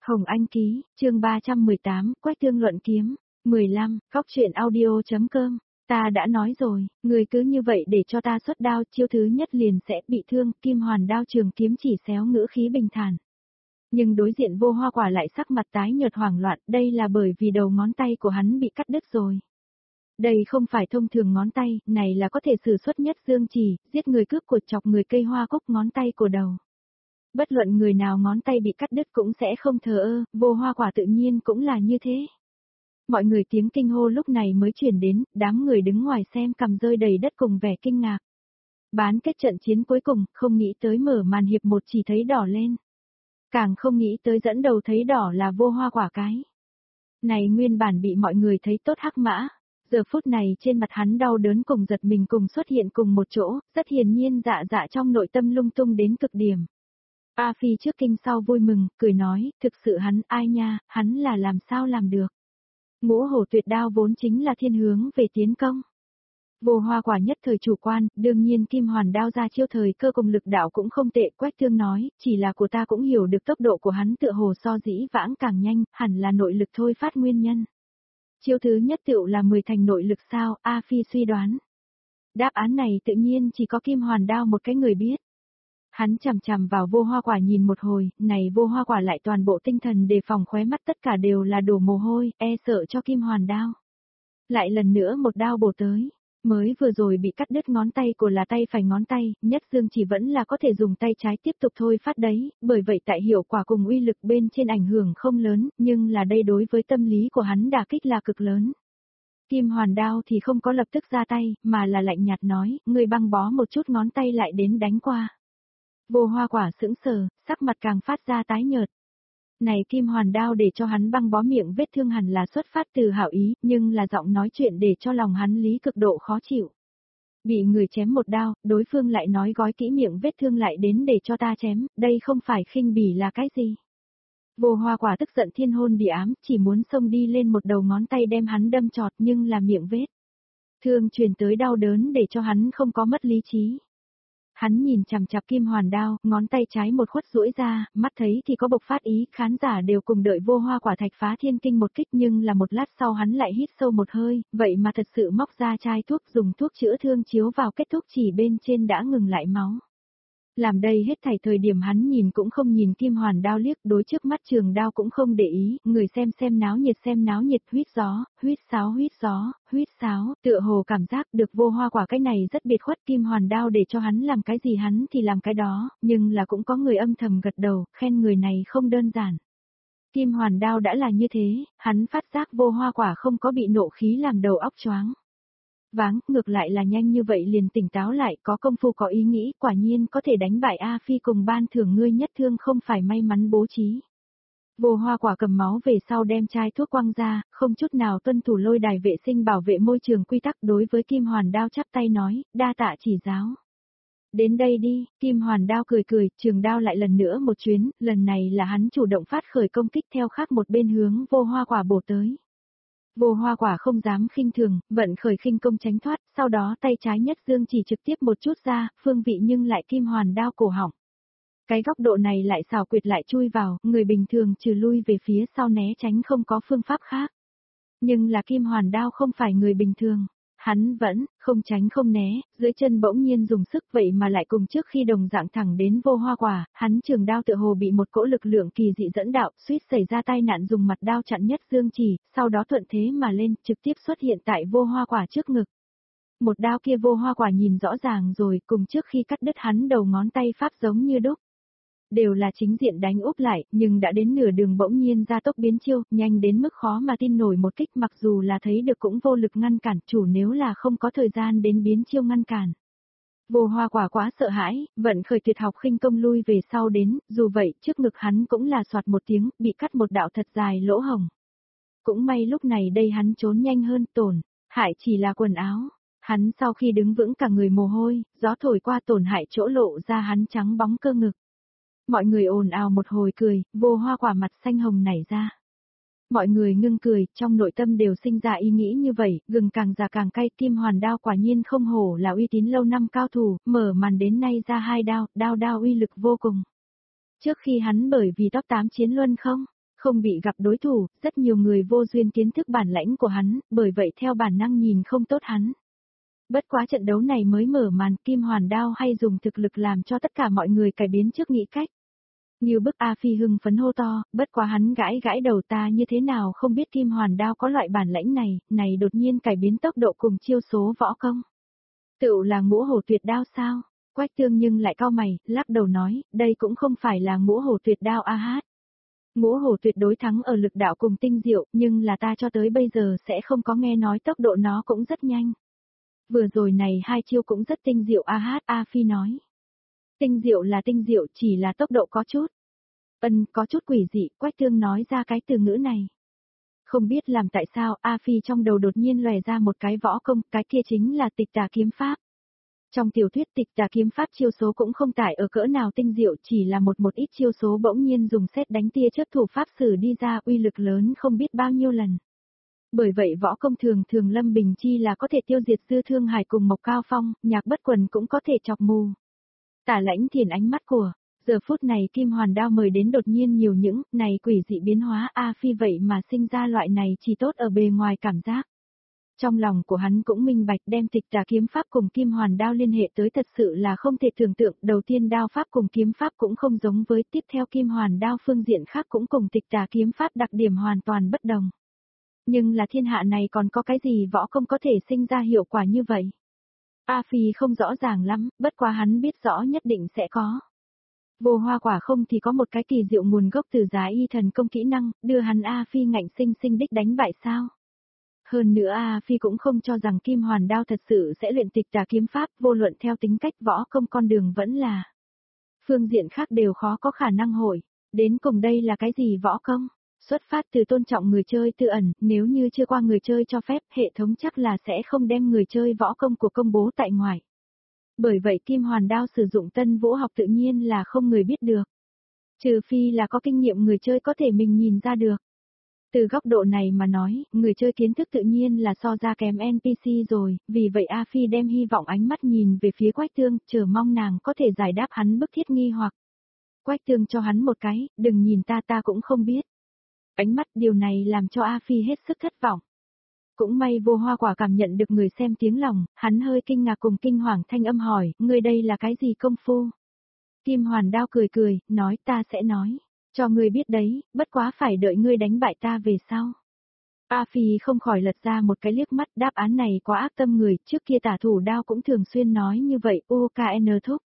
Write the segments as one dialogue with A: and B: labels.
A: Hồng Anh ký, chương 318, Quách Tương luận kiếm, 15, Cóc truyện audio.com. Ta đã nói rồi, người cứ như vậy để cho ta xuất đao, chiêu thứ nhất liền sẽ bị thương, Kim Hoàn đao trường kiếm chỉ xéo ngữ khí bình thản. Nhưng đối diện Vô Hoa Quả lại sắc mặt tái nhợt hoảng loạn, đây là bởi vì đầu ngón tay của hắn bị cắt đứt rồi. Đây không phải thông thường ngón tay, này là có thể sử xuất nhất dương chỉ, giết người cướp của chọc người cây hoa cúc ngón tay của đầu. Bất luận người nào ngón tay bị cắt đứt cũng sẽ không thờ ơ, Vô Hoa Quả tự nhiên cũng là như thế. Mọi người tiếng kinh hô lúc này mới chuyển đến, đám người đứng ngoài xem cằm rơi đầy đất cùng vẻ kinh ngạc. Bán kết trận chiến cuối cùng, không nghĩ tới mở màn hiệp 1 chỉ thấy đỏ lên. Càng không nghĩ tới dẫn đầu thấy đỏ là Vô Hoa Quả cái. Này nguyên bản bị mọi người thấy tốt hắc mã. Giờ phút này trên mặt hắn đau đớn cùng giật mình cùng xuất hiện cùng một chỗ, rất hiển nhiên dạ trong nội tâm lung tung đến cực điểm. A Phi trước kinh sau vui mừng, cười nói, thực sự hắn, ai nha, hắn là làm sao làm được. Ngũ hổ tuyệt đao vốn chính là thiên hướng về tiến công. Vô Hoa Quả nhất thời chủ quan, đương nhiên Kim Hoàn đao ra chiêu thời cơ cùng lực đạo cũng không tệ. Quách Tương nói, chỉ là của ta cũng hiểu được tốc độ của hắn tựa hồ so dĩ vãng càng nhanh, hẳn là nội lực thôi phát nguyên nhân. Chiêu thứ nhất tựu là 10 thành nội lực sao, A Phi suy đoán. Đáp án này tự nhiên chỉ có Kim Hoàn đao một cái người biết. Hắn chằm chằm vào Vô Hoa Quả nhìn một hồi, này Vô Hoa Quả lại toàn bộ tinh thần đề phòng, khóe mắt tất cả đều là đổ mồ hôi, e sợ cho Kim Hoàn đao. Lại lần nữa một đao bổ tới, mới vừa rồi bị cắt đứt ngón tay của là tay phải ngón tay, nhất dương chỉ vẫn là có thể dùng tay trái tiếp tục thôi phát đấy, bởi vậy tại hiệu quả cùng uy lực bên trên ảnh hưởng không lớn, nhưng là đây đối với tâm lý của hắn đả kích là cực lớn. Kim Hoàn đao thì không có lập tức ra tay, mà là lạnh nhạt nói, người băng bó một chút ngón tay lại đến đánh qua. Vô Hoa Quả sững sờ, sắc mặt càng phát ra tái nhợt. Này Kim Hoàn đao để cho hắn băng bó miệng vết thương hẳn là xuất phát từ hảo ý, nhưng là giọng nói chuyện để cho lòng hắn lý cực độ khó chịu. Bị người chém một đao, đối phương lại nói gói kỹ miệng vết thương lại đến để cho ta chém, đây không phải khinh bỉ là cái gì. Vô Hoa Quả tức giận thiên hôn địa ám, chỉ muốn xông đi lên một đầu ngón tay đem hắn đâm trọt nhưng là miệng vết thương truyền tới đau đớn để cho hắn không có mất lý trí. Hắn nhìn chằm chằm Kim Hoàn đao, ngón tay trái một khuất duỗi ra, mắt thấy thì có bộc phát ý, khán giả đều cùng đợi Vô Hoa Quả thạch phá thiên kinh một kích, nhưng là một lát sau hắn lại hít sâu một hơi, vậy mà thật sự móc ra chai thuốc dùng thuốc chữa thương chiếu vào kết thúc chỉ bên trên đã ngừng lại máu. Làm đây hết thảy thời điểm hắn nhìn cũng không nhìn Kim Hoàn đao liếc, đối trước mắt trường đao cũng không để ý, người xem náo nhiệt, huýt gió, huýt sáo, tựa hồ cảm giác được Vô Hoa Quả cái này rất biệt khuất. Kim Hoàn đao để cho hắn làm cái gì hắn thì làm cái đó, nhưng là cũng có người âm thầm gật đầu, khen người này không đơn giản. Kim Hoàn đao đã là như thế, hắn phát giác Vô Hoa Quả không có bị nộ khí làm đầu óc choáng váng, ngược lại là nhanh như vậy liền tỉnh táo lại, có công phu có ý nghĩ, quả nhiên có thể đánh bại A Phi cùng ban thưởng ngươi nhất thương không phải may mắn bố trí. Vô Hoa Quả cầm máu về sau đem chai thuốc quăng ra, không chút nào tuân thủ lôi đài vệ sinh bảo vệ môi trường quy tắc, đối với Kim Hoàn đao chắp tay nói, đa tạ chỉ giáo. Đến đây đi, Kim Hoàn đao cười, trường đao lại lần nữa một chuyến, lần này là hắn chủ động phát khởi công kích theo khác một bên hướng Vô Hoa Quả bổ tới. Vô Hoa Quả không dám khinh thường, vận khởi khinh công tránh thoát, sau đó tay trái nhất dương chỉ trực tiếp một chút ra, phương vị nhưng lại Kim Hoàn đao cổ họng. Cái góc độ này lại xảo quyệt lại chui vào, người bình thường trừ lui về phía sau né tránh không có phương pháp khác. Nhưng là Kim Hoàn đao không phải người bình thường. Hắn vẫn, không tránh không né, dưới chân bỗng nhiên dùng sức vậy mà lại cùng trước khi đồng dạng thẳng đến Vô Hoa Quả, hắn trường đao tựa hồ bị một cỗ lực lượng kỳ dị dẫn đạo, suýt xảy ra tai nạn dùng mặt đao chặn nhất dương chỉ, sau đó thuận thế mà lên, trực tiếp xuất hiện tại Vô Hoa Quả trước ngực. Một đao kia Vô Hoa Quả nhìn rõ ràng rồi, cùng trước khi cắt đứt hắn đầu ngón tay pháp giống như đúc. Đều là chính diện đánh úp lại, nhưng đã đến nửa đường bỗng nhiên ra tốc biến chiêu, nhanh đến mức khó mà tin nổi một kích, mặc dù là thấy được cũng vô lực ngăn cản, chủ nếu là không có thời gian đến biến chiêu ngăn cản. Vô Hoa Quả quá sợ hãi, vận khởi tuyệt học khinh công lui về sau đến, dù vậy trước ngực hắn cũng là soạt một tiếng, bị cắt một đạo thật dài lỗ hồng. Cũng may lúc này đây hắn trốn nhanh hơn, tổn hại chỉ là quần áo. Hắn sau khi đứng vững cả người mồ hôi, gió thổi qua tổn hại chỗ lộ ra hắn trắng bóng cơ ngực. Mọi người ồn ào một hồi cười, Vô Hoa Quả mặt xanh hồng nảy ra. Mọi người ngưng cười, trong nội tâm đều sinh ra ý nghĩ như vậy, gừng càng già càng cay. Kim Hoàn đao quả nhiên không hổ là uy tín lâu năm cao thủ, mở màn đến nay ra hai đao, đao uy lực vô cùng. Trước khi hắn bởi vì top 8 chiến luân không Không bị gặp đối thủ, rất nhiều người vô duyên kiến thức bản lãnh của hắn, bởi vậy theo bản năng nhìn không tốt hắn. Bất quá trận đấu này mới mở màn, Kim Hoàn Đao hay dùng thực lực làm cho tất cả mọi người cải biến trước nghĩ cách. Như bức A Phi hưng phấn hô to, bất quá hắn gãi gãi đầu, ta như thế nào không biết Kim Hoàn Đao có loại bản lãnh này đột nhiên cải biến tốc độ cùng chiêu số võ công. Tựu là Ngũ Hổ Tuyệt Đao sao? Quách Tương nhưng lại cau mày, lắc đầu nói, đây cũng không phải là Ngũ Hổ Tuyệt Đao a hát. Ngũ Hổ tuyệt đối thắng ở lực đạo cùng tinh diệu, nhưng là ta cho tới bây giờ sẽ không có nghe nói tốc độ nó cũng rất nhanh. Vừa rồi này hai chiêu cũng rất tinh diệu a hát, A Phi nói. Tinh diệu là tinh diệu, chỉ là tốc độ có chút. Có chút quỷ dị, Quách Tương nói ra cái từ ngữ này. Không biết làm tại sao, A Phi trong đầu đột nhiên lòe ra một cái võ công, cái kia chính là Tịch Tà Kiếm Pháp. Trong tiểu thuyết Tịch Tà Kiếm Pháp chiêu số cũng không tải ở cỡ nào tinh diệu, chỉ là một ít chiêu số bỗng nhiên dùng sét đánh tia chớp thủ pháp sử đi ra, uy lực lớn không biết bao nhiêu lần. Bởi vậy võ công thường Lâm Bình Chi là có thể tiêu diệt Dư Thương Hải cùng Mộc Cao Phong, Nhạc Bất Quần cũng có thể chọc mù. Tả Lãnh Thiền ánh mắt của, giờ phút này Kim Hoàn Đao mời đến đột nhiên nhiều những, này quỷ dị biến hóa A Phi vậy mà sinh ra loại này chỉ tốt ở bề ngoài cảm giác. Trong lòng của hắn cũng minh bạch, đem Tịch Tà Kiếm Pháp cùng Kim Hoàn Đao liên hệ tới thật sự là không thể tưởng tượng, đầu tiên đao pháp cùng kiếm pháp cũng không giống với, tiếp theo Kim Hoàn Đao phương diện khác cũng cùng Tịch Tà Kiếm Pháp đặc điểm hoàn toàn bất đồng. Nhưng là thiên hạ này còn có cái gì võ công có thể sinh ra hiệu quả như vậy? A Phi không rõ ràng lắm, bất quá hắn biết rõ nhất định sẽ có. Vô Hoa Quả không thì có một cái kỳ diệu nguồn gốc từ Giá Y Thần Công kỹ năng, đưa hắn A Phi ngạnh sinh đích đánh bại sao? Hơn nữa A Phi cũng không cho rằng Kim Hoàn Đao thật sự sẽ luyện Tịch Tà Kiếm Pháp, vô luận theo tính cách võ công con đường vẫn là. Phương diện khác đều khó có khả năng hội, đến cùng đây là cái gì võ công? Xuất phát từ tôn trọng người chơi tự ẩn, nếu như chưa qua người chơi cho phép, hệ thống chắc là sẽ không đem người chơi võ công của công bố tại ngoài. Bởi vậy Kim Hoàn Đao sử dụng tân vũ học tự nhiên là không người biết được. Trừ phi là có kinh nghiệm người chơi có thể mình nhìn ra được. Từ góc độ này mà nói, người chơi kiến thức tự nhiên là so ra kém NPC rồi, vì vậy A Phi đem hy vọng ánh mắt nhìn về phía Quách Tương, chờ mong nàng có thể giải đáp hắn bức thiết nghi hoặc. Quách Tương cho hắn một cái, đừng nhìn ta cũng không biết. Ánh mắt điều này làm cho A Phi hết sức thất vọng. Cũng may Vô Hoa Quả cảm nhận được người xem tiếng lòng, hắn hơi kinh ngạc cùng kinh hoàng thanh âm hỏi, ngươi đây là cái gì công phu? Kim Hoàn Đao cười, nói ta sẽ nói, cho ngươi biết đấy, bất quá phải đợi ngươi đánh bại ta về sau. A Phi không khỏi lật ra một cái liếc mắt, đáp án này quá ác tâm người, trước kia Tả Thủ Đao cũng thường xuyên nói như vậy, UKN thúc.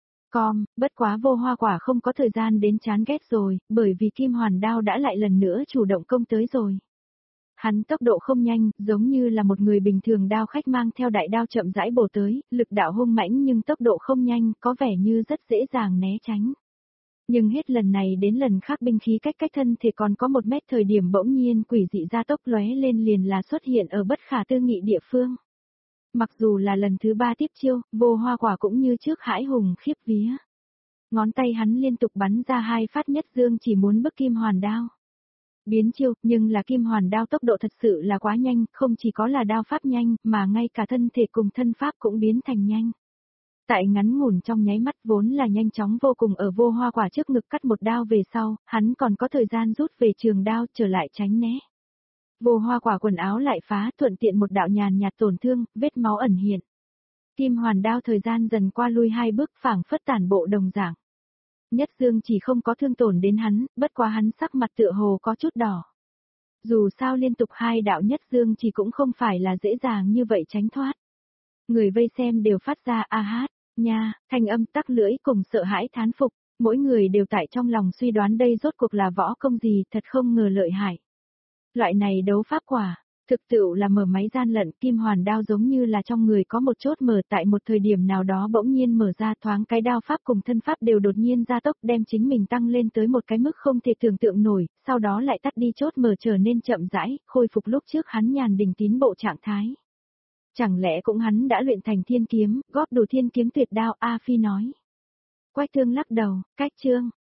A: Bất quá Vô Hoa Quả không có thời gian đến chán ghét rồi, bởi vì Kim Hoàn Đao đã lại lần nữa chủ động công tới rồi. Hắn tốc độ không nhanh, giống như là một người bình thường đao khách mang theo đại đao chậm rãi bổ tới, lực đạo hung mãnh nhưng tốc độ không nhanh, có vẻ như rất dễ dàng né tránh. Nhưng hết lần này đến lần khác binh khí cách thân thì còn có 1 mét thời điểm bỗng nhiên quỷ dị gia tốc lóe lên liền là xuất hiện ở bất khả tư nghị địa phương. Mặc dù là lần thứ 3 tiếp chiêu, Vô Hoa Quả cũng như trước hãi hùng khiếp vía. Ngón tay hắn liên tục bắn ra 2 phát nhất dương chỉ muốn bức Kim Hoàn Đao. Biến chiêu, nhưng là Kim Hoàn Đao tốc độ thật sự là quá nhanh, không chỉ có là đao pháp nhanh, mà ngay cả thân thể cùng thân pháp cũng biến thành nhanh. Tại ngắn ngủn trong nháy mắt vốn là nhanh chóng vô cùng ở Vô Hoa Quả trước ngực cắt một đao về sau, hắn còn có thời gian rút về trường đao trở lại tránh né. Vô Hoa Quả quần áo lại phá, thuận tiện một đạo nhàn nhạt tổn thương, vết máu ẩn hiện. Kim Hoàn Đao thời gian dần qua lui 2 bước phảng phất tản bộ đồng dạng. Nhất dương chỉ không có thương tổn đến hắn, bất quá hắn sắc mặt tựa hồ có chút đỏ. Dù sao liên tục 2 đạo nhất dương chỉ cũng không phải là dễ dàng như vậy tránh thoát. Người vây xem đều phát ra a hát, nha, thanh âm tắc lưỡi cùng sợ hãi thán phục, mỗi người đều tại trong lòng suy đoán đây rốt cuộc là võ công gì, thật không ngờ lợi hại. Loại này đấu pháp quả, thực sự là mở máy gian lận, Kim Hoàn Đao giống như là trong người có một chốt mở tại một thời điểm nào đó bỗng nhiên mở ra, thoáng cái đao pháp cùng thân pháp đều đột nhiên gia tốc đem chính mình tăng lên tới một cái mức không thể tưởng tượng nổi, sau đó lại tắt đi chốt mở trở nên chậm rãi, khôi phục lúc trước hắn nhàn đình tín bộ trạng thái. Chẳng lẽ cũng hắn đã luyện thành thiên kiếm, góp đủ thiên kiếm tuyệt đao, A Phi nói. Quách Thương lắc đầu, cách chương.